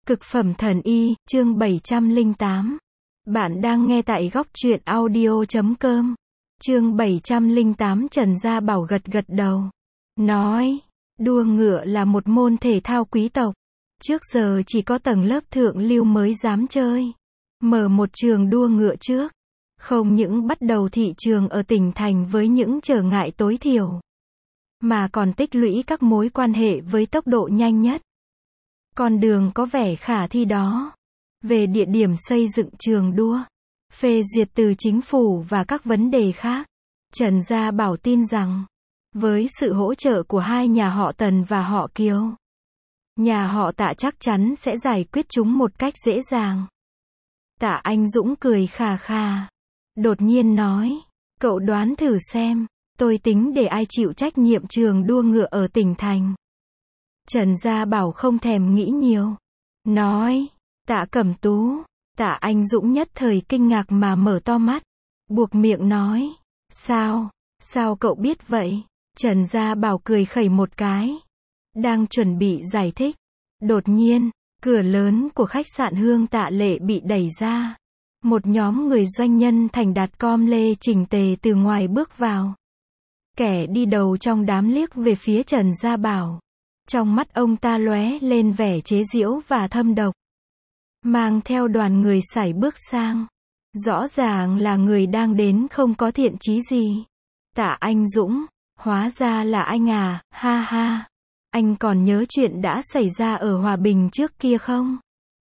Cực phẩm thần y, chương 708. Bạn đang nghe tại góc truyện audio.com. Chương 708. Trần Gia Bảo gật gật đầu. Nói, đua ngựa là một môn thể thao quý tộc. Trước giờ chỉ có tầng lớp thượng lưu mới dám chơi. Mở một trường đua ngựa trước. Không những bắt đầu thị trường ở tỉnh thành với những trở ngại tối thiểu, mà còn tích lũy các mối quan hệ với tốc độ nhanh nhất. Con đường có vẻ khả thi đó. Về địa điểm xây dựng trường đua, phê duyệt từ chính phủ và các vấn đề khác, Trần Gia Bảo tin rằng, với sự hỗ trợ của hai nhà họ Tần và họ Kiều, nhà họ Tạ chắc chắn sẽ giải quyết chúng một cách dễ dàng. Tạ Anh Dũng cười khà khà, đột nhiên nói, cậu đoán thử xem, tôi tính để ai chịu trách nhiệm trường đua ngựa ở tỉnh thành. Trần Gia Bảo không thèm nghĩ nhiều. Nói, Tạ Cẩm Tú. Tạ Anh Dũng nhất thời kinh ngạc mà mở to mắt. Buộc miệng nói, sao cậu biết vậy? Trần Gia Bảo cười khẩy một cái. Đang chuẩn bị giải thích. Đột nhiên, cửa lớn của khách sạn Hương Tạ Lệ bị đẩy ra. Một nhóm người doanh nhân thành đạt com lê chỉnh tề từ ngoài bước vào. Kẻ đi đầu trong đám liếc về phía Trần Gia Bảo. Trong mắt ông ta lóe lên vẻ chế giễu và thâm độc. Mang theo đoàn người sải bước sang. Rõ ràng là người đang đến không có thiện chí gì. Tạ Anh Dũng, hóa ra là anh à, ha ha. Anh còn nhớ chuyện đã xảy ra ở Hòa Bình trước kia không?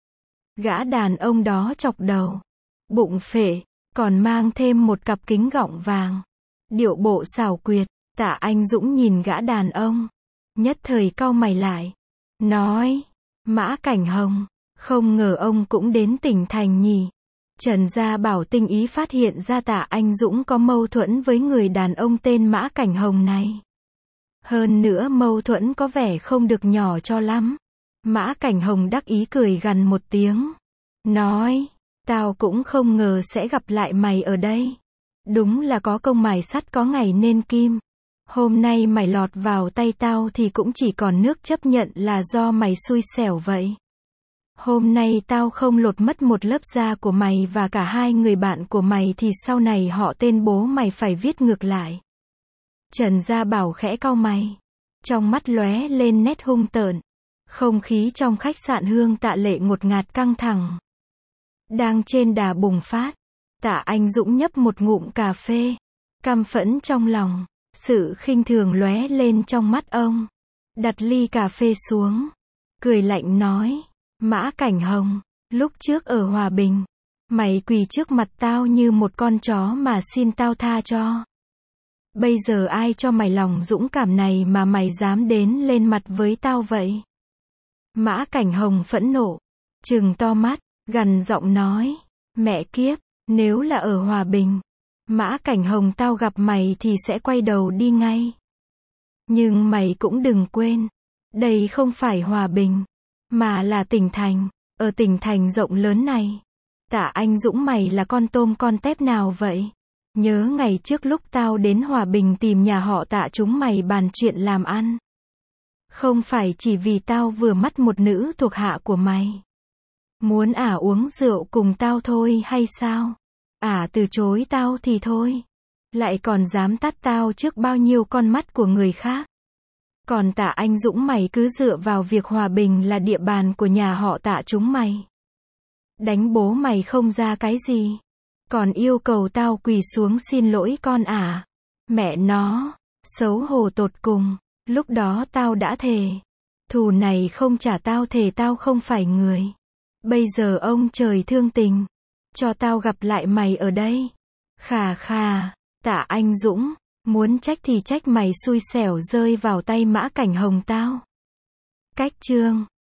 Gã đàn ông đó chọc đầu. Bụng phệ, còn mang thêm một cặp kính gọng vàng. Điệu bộ xảo quyệt. Tạ Anh Dũng nhìn gã đàn ông. Nhất thời cau mày lại. Nói, Mã Cảnh Hồng, không ngờ ông cũng đến tỉnh thành nhỉ. Trần Gia Bảo tinh ý phát hiện ra Tạ Anh Dũng có mâu thuẫn với người đàn ông tên Mã Cảnh Hồng này. Hơn nữa mâu thuẫn có vẻ không được nhỏ cho lắm. Mã Cảnh Hồng đắc ý cười gằn một tiếng. Nói, tao cũng không ngờ sẽ gặp lại mày ở đây. Đúng là có công mài sắt có ngày nên kim. Hôm nay mày lọt vào tay tao thì cũng chỉ còn nước chấp nhận là do mày xui xẻo vậy. Hôm nay tao không lột mất một lớp da của mày và cả hai người bạn của mày thì sau này họ tên bố mày phải viết ngược lại. Trần Gia Bảo khẽ cau mày. Trong mắt lóe lên nét hung tợn. Không khí trong khách sạn Hương Tạ Lệ ngột ngạt căng thẳng. Đang trên đà bùng phát. Tạ Anh Dũng nhấp một ngụm cà phê. Căm phẫn trong lòng. Sự khinh thường lóe lên trong mắt ông. Đặt ly cà phê xuống. Cười lạnh nói. Mã Cảnh Hồng, lúc trước ở Hòa Bình, mày quỳ trước mặt tao như một con chó mà xin tao tha cho. Bây giờ ai cho mày lòng dũng cảm này mà mày dám đến lên mặt với tao vậy? Mã Cảnh Hồng phẫn nộ, trừng to mắt, gằn giọng nói. Mẹ kiếp, nếu là ở Hòa Bình, Mã Cảnh Hồng tao gặp mày thì sẽ quay đầu đi ngay. Nhưng mày cũng đừng quên, đây không phải Hòa Bình, mà là tỉnh thành. Ở tỉnh thành rộng lớn này, Tạ Anh Dũng mày là con tôm con tép nào vậy? Nhớ ngày trước lúc tao đến Hòa Bình tìm nhà họ Tạ chúng mày bàn chuyện làm ăn. Không phải chỉ vì tao vừa mắt một nữ thuộc hạ của mày. Muốn uống rượu cùng tao thôi hay sao? Từ chối tao thì thôi. Lại còn dám tát tao trước bao nhiêu con mắt của người khác. Còn Tạ Anh Dũng mày cứ dựa vào việc Hòa Bình là địa bàn của nhà họ Tạ chúng mày. Đánh bố mày không ra cái gì. Còn yêu cầu tao quỳ xuống xin lỗi con à. Mẹ nó, xấu hổ tột cùng. Lúc đó tao đã thề. Thù này không trả tao thề tao không phải người. Bây giờ ông trời thương tình. Cho tao gặp lại mày ở đây. Khà khà, Tạ Anh Dũng. Muốn trách thì trách mày xui xẻo rơi vào tay Mã Cảnh Hồng tao. Cách chương